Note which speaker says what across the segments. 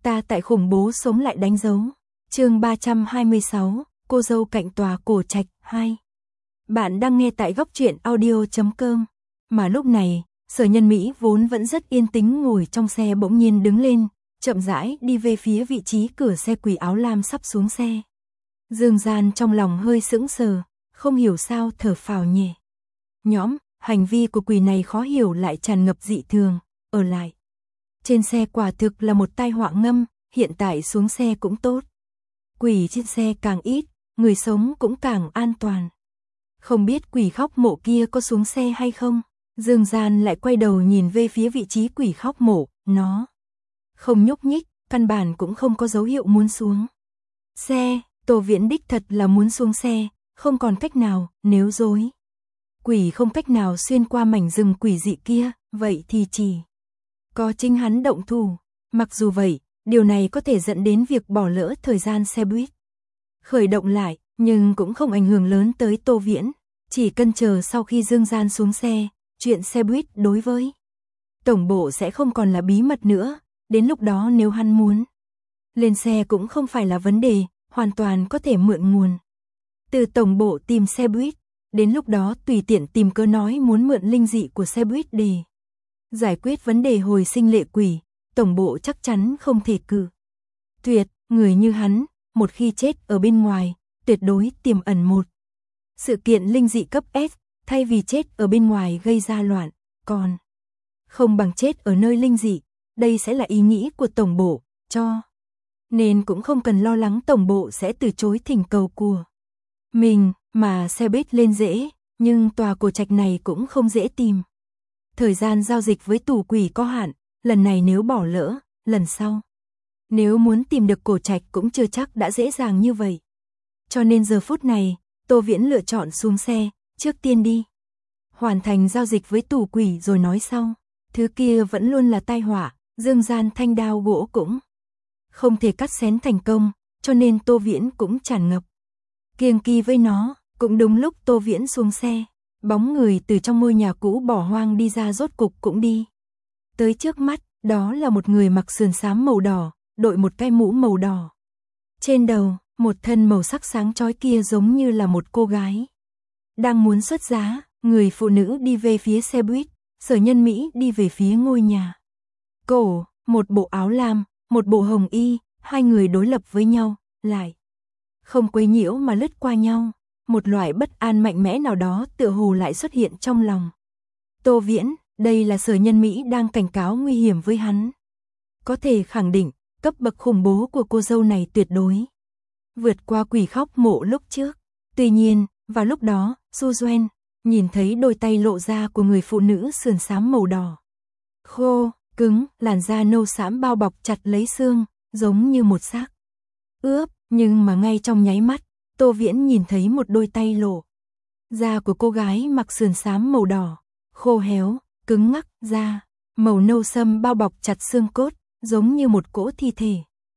Speaker 1: Ta tại khủng bố sống lại đánh dấu. Chương 326, cô dâu cạnh tòa cổ trạch 2. Bạn đang nghe tại góc truyện audio.com. Mà lúc này, Sở Nhân Mỹ vốn vẫn rất yên tĩnh ngồi trong xe bỗng nhiên đứng lên, chậm rãi đi về phía vị trí cửa xe. Quỷ áo lam sắp xuống xe. Dương Gian trong lòng hơi sững sờ, không hiểu sao thở phào nhẹ nhõm. Hành vi của quỷ này khó hiểu lại tràn ngập dị thường. Ở lại trên xe quả thực là một tai họa ngâm, hiện tại xuống xe cũng tốt. Quỷ trên xe càng ít, người sống cũng càng an toàn. Không biết quỷ khóc mộ kia có xuống xe hay không? Dương Gian lại quay đầu nhìn về phía vị trí quỷ khóc mộ, nó không nhúc nhích, căn bản cũng không có dấu hiệu muốn xuống xe. Tô Viễn đích thật là muốn xuống xe, không còn cách nào, nếu dối quỷ không cách nào xuyên qua mảnh rừng quỷ dị kia, vậy thì chỉ có chính hắn động thủ. Mặc dù vậy, điều này có thể dẫn đến việc bỏ lỡ thời gian xe buýt khởi động lại, nhưng cũng không ảnh hưởng lớn tới Tô Viễn. Chỉ cần chờ sau khi Dương Gian xuống xe, chuyện xe buýt đối với tổng bộ sẽ không còn là bí mật nữa. Đến lúc đó nếu hắn muốn lên xe cũng không phải là vấn đề, hoàn toàn có thể mượn nguồn từ tổng bộ tìm xe buýt. Đến lúc đó tùy tiện tìm cớ nói muốn mượn linh dị của xe buýt để giải quyết vấn đề hồi sinh lệ quỷ, tổng bộ chắc chắn không thể cự tuyệt. Người như hắn, một khi chết ở bên ngoài, tuyệt đối tiềm ẩn một sự kiện linh dị cấp S, thay vì chết ở bên ngoài gây ra loạn, còn không bằng chết ở nơi linh dị. Đây sẽ là ý nghĩ của tổng bộ, cho nên cũng không cần lo lắng tổng bộ sẽ từ chối thỉnh cầu của mình. Mà xe buýt lên dễ, nhưng tòa cổ trạch này cũng không dễ tìm. Thời gian giao dịch với tù quỷ có hạn, lần này nếu bỏ lỡ, lần sau nếu muốn tìm được cổ trạch cũng chưa chắc đã dễ dàng như vậy. Cho nên giờ phút này, Tô Viễn lựa chọn xuống xe, trước tiên đi hoàn thành giao dịch với tù quỷ rồi nói sau. Thứ kia vẫn luôn là tai họa, Dương Gian thanh đao gỗ cũng không thể cắt xén thành công, cho nên Tô Viễn cũng tràn ngập kiêng kỵ với nó. Cũng đúng lúc Tô Viễn xuống xe, bóng người từ trong ngôi nhà cũ bỏ hoang đi ra rốt cục cũng đi tới trước mắt. Đó là một người mặc sườn xám màu đỏ, đội một cái mũ màu đỏ trên đầu, một thân màu sắc sáng chói kia giống như là một cô gái đang muốn xuất giá. Người phụ nữ đi về phía xe buýt, Sở Nhân Mỹ đi về phía ngôi nhà cổ, một bộ áo lam, một bộ hồng y, hai người đối lập với nhau, lại không quấy nhiễu mà lướt qua nhau. Một loại bất an mạnh mẽ nào đó tựa hồ lại xuất hiện trong lòng Tô Viễn. Đây là Sở Nhân Mỹ đang cảnh cáo nguy hiểm với hắn. Có thể khẳng định, cấp bậc khủng bố của cô dâu này tuyệt đối vượt qua quỷ khóc mộ lúc trước. Tuy nhiên, vào lúc đó, Suzuan nhìn thấy đôi tay lộ ra của người phụ nữ sườn xám màu đỏ khô, cứng, làn da nâu xám bao bọc chặt lấy xương, giống như một xác ướp. Nhưng mà ngay trong nháy mắt, Tô Viễn nhìn thấy một đôi tay lộ da của cô gái mặc sườn xám màu đỏ, khô héo, cứng ngắc, da màu nâu sẫm bao bọc chặt xương cốt, giống như một cỗ thi thể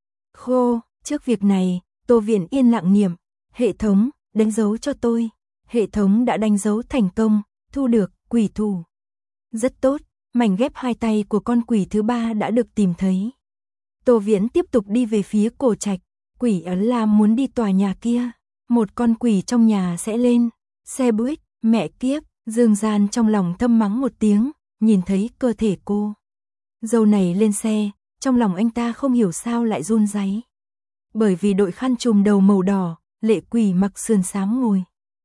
Speaker 1: khô. Trước việc này, Tô Viễn yên lặng niệm, hệ thống, đánh dấu cho tôi. Hệ thống đã đánh dấu thành công, thu được quỷ thủ. Rất tốt, mảnh ghép hai tay của con quỷ thứ ba đã được tìm thấy. Tô Viễn tiếp tục đi về phía cổ trạch. Quỷ ấn lam muốn đi tòa nhà kia, một con quỷ trong nhà sẽ lên xe buýt. Mẹ kiếp, Dương Gian trong lòng thầm mắng một tiếng, nhìn thấy cơ thể cô dâu này lên xe, trong lòng anh ta không hiểu sao lại run rẩy. Bởi vì đội khăn trùm đầu màu đỏ, lệ quỷ mặc sườn xám ngồi.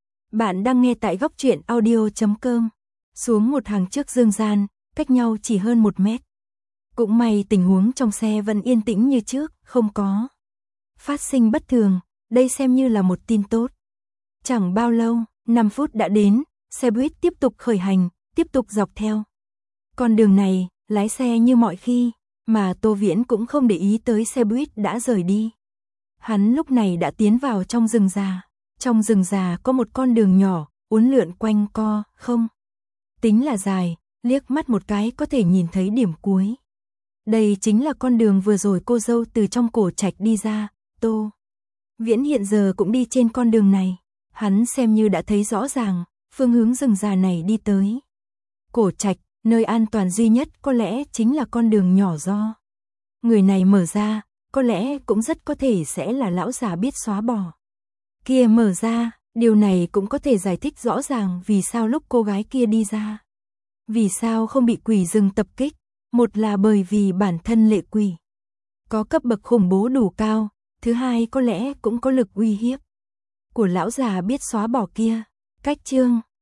Speaker 1: Bạn đang nghe tại góc truyện audio.com. Xuống một hàng trước Dương Gian, cách nhau chỉ hơn 1 mét. Cũng may tình huống trong xe vẫn yên tĩnh như trước, không có phát sinh bất thường. Đây xem như là một tin tốt. Chẳng bao lâu, 5 phút đã đến, xe buýt tiếp tục khởi hành, tiếp tục dọc theo con đường này, lái xe như mọi khi, mà Tô Viễn cũng không để ý tới xe buýt đã rời đi. Hắn lúc này đã tiến vào trong rừng già. Trong rừng già có một con đường nhỏ, uốn lượn quanh co, không tính là dài, liếc mắt một cái có thể nhìn thấy điểm cuối. Đây chính là con đường vừa rồi cô dâu từ trong cổ trạch đi ra. Tô Viễn hiện giờ cũng đi trên con đường này. Hắn xem như đã thấy rõ ràng phương hướng rừng già này đi tới cổ trạch. Nơi an toàn duy nhất có lẽ chính là con đường nhỏ do người này mở ra. có lẽ cũng rất có thể sẽ là lão già biết xóa bỏ kia mở ra, điều này cũng có thể giải thích rõ ràng vì sao lúc cô gái kia đi ra. Vì sao không bị quỷ rừng tập kích, một là bởi vì bản thân lệ quỷ có cấp bậc khủng bố đủ cao, thứ hai có lẽ cũng có lực uy hiếp của lão già biết xóa bỏ kia. Cách chương